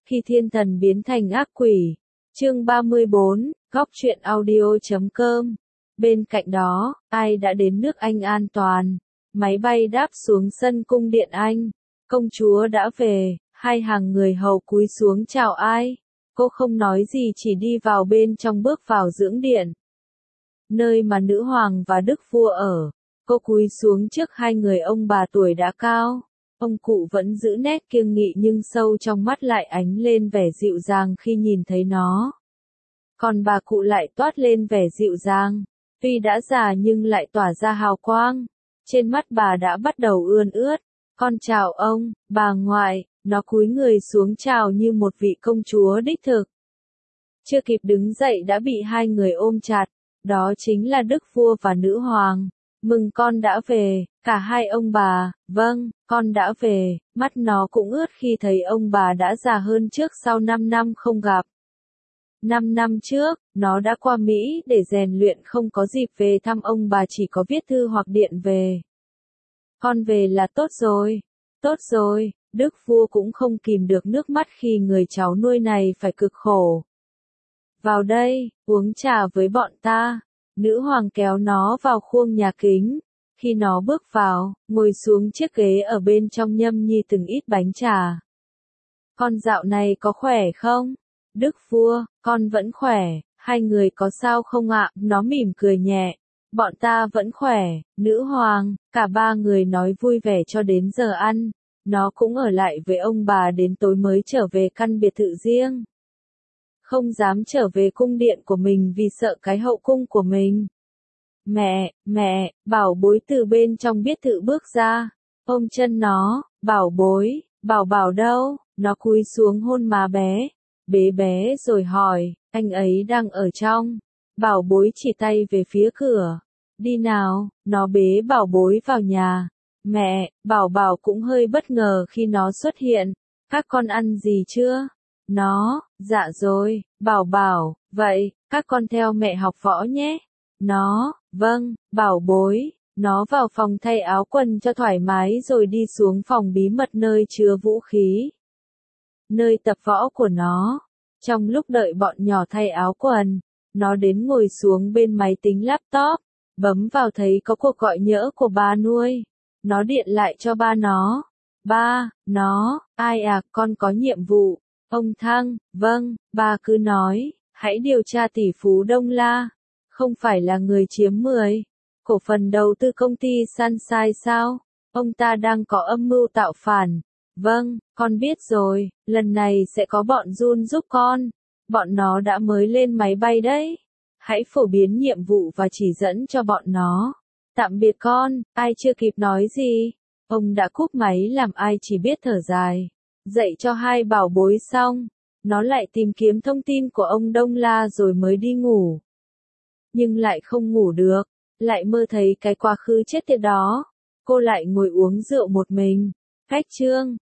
Khi thiên thần biến thành ác quỷ. Chương 34, Góc truyện audio.com. Bên cạnh đó, ai đã đến nước Anh an toàn? Máy bay đáp xuống sân cung điện Anh. Công chúa đã về, hai hàng người hầu cúi xuống chào ai. Cô không nói gì chỉ đi vào bên trong bước vào dưỡng điện. Nơi mà nữ hoàng và đức vua ở. Cô cúi xuống trước hai người ông bà tuổi đã cao. Ông cụ vẫn giữ nét kiêng nghị nhưng sâu trong mắt lại ánh lên vẻ dịu dàng khi nhìn thấy nó. Còn bà cụ lại toát lên vẻ dịu dàng. Tuy đã già nhưng lại tỏa ra hào quang. Trên mắt bà đã bắt đầu ươn ướt. Con chào ông, bà ngoại. Nó cúi người xuống chào như một vị công chúa đích thực. Chưa kịp đứng dậy đã bị hai người ôm chặt. Đó chính là đức vua và nữ hoàng. Mừng con đã về, cả hai ông bà. Vâng, con đã về. Mắt nó cũng ướt khi thấy ông bà đã già hơn trước sau 5 năm không gặp. 5 năm trước, nó đã qua Mỹ để rèn luyện, không có dịp về thăm ông bà, chỉ có viết thư hoặc điện về. Con về là tốt rồi. Tốt rồi, đức vua cũng không kìm được nước mắt khi người cháu nuôi này phải cực khổ. Vào đây, uống trà với bọn ta. Nữ hoàng kéo nó vào khuôn nhà kính. Khi nó bước vào, ngồi xuống chiếc ghế ở bên trong nhâm nhi từng ít bánh trà. Con dạo này có khỏe không? Đức vua, con vẫn khỏe. Hai người có sao không ạ? Nó mỉm cười nhẹ. Bọn ta vẫn khỏe. Nữ hoàng, cả ba người nói vui vẻ cho đến giờ ăn. Nó cũng ở lại với ông bà đến tối mới trở về căn biệt thự riêng. Không dám trở về cung điện của mình vì sợ cái hậu cung của mình. Mẹ, bảo bối từ bên trong biệt thự bước ra. Ôm chân nó, bảo bối, bảo đâu? Nó cúi xuống hôn má bé. Bế bé rồi hỏi, anh ấy đang ở trong. Bảo bối chỉ tay về phía cửa. Đi nào, nó bế bảo bối vào nhà. Mẹ, bảo cũng hơi bất ngờ khi nó xuất hiện. Các con ăn gì chưa? Nó, dạ rồi. Bảo, vậy, các con theo mẹ học võ nhé. Nó, vâng, bảo bối. Nó vào phòng thay áo quần cho thoải mái rồi đi xuống phòng bí mật nơi chứa vũ khí. Nơi tập võ của nó. Trong lúc đợi bọn nhỏ thay áo quần, nó đến ngồi xuống bên máy tính laptop, bấm vào thấy có cuộc gọi nhỡ của ba nuôi. Nó điện lại cho ba nó. Ba, ai à, con có nhiệm vụ. Ông Thăng, vâng, ba cứ nói, hãy điều tra tỷ phú Đông La. Không phải là người chiếm 10 cổ phần đầu tư công ty Sunshine sao? Ông ta đang có âm mưu tạo phản. Vâng, con biết rồi, lần này sẽ có bọn Jun giúp con. Bọn nó đã mới lên máy bay đấy. Hãy phổ biến nhiệm vụ và chỉ dẫn cho bọn nó. Tạm biệt con, ai chưa kịp nói gì. Ông đã cúp máy làm ai chỉ biết thở dài. Dạy cho hai bảo bối xong, nó lại tìm kiếm thông tin của ông Đông La rồi mới đi ngủ. Nhưng lại không ngủ được, lại mơ thấy cái quá khứ chết tiệt đó. Cô lại ngồi uống rượu một mình. Khách trương,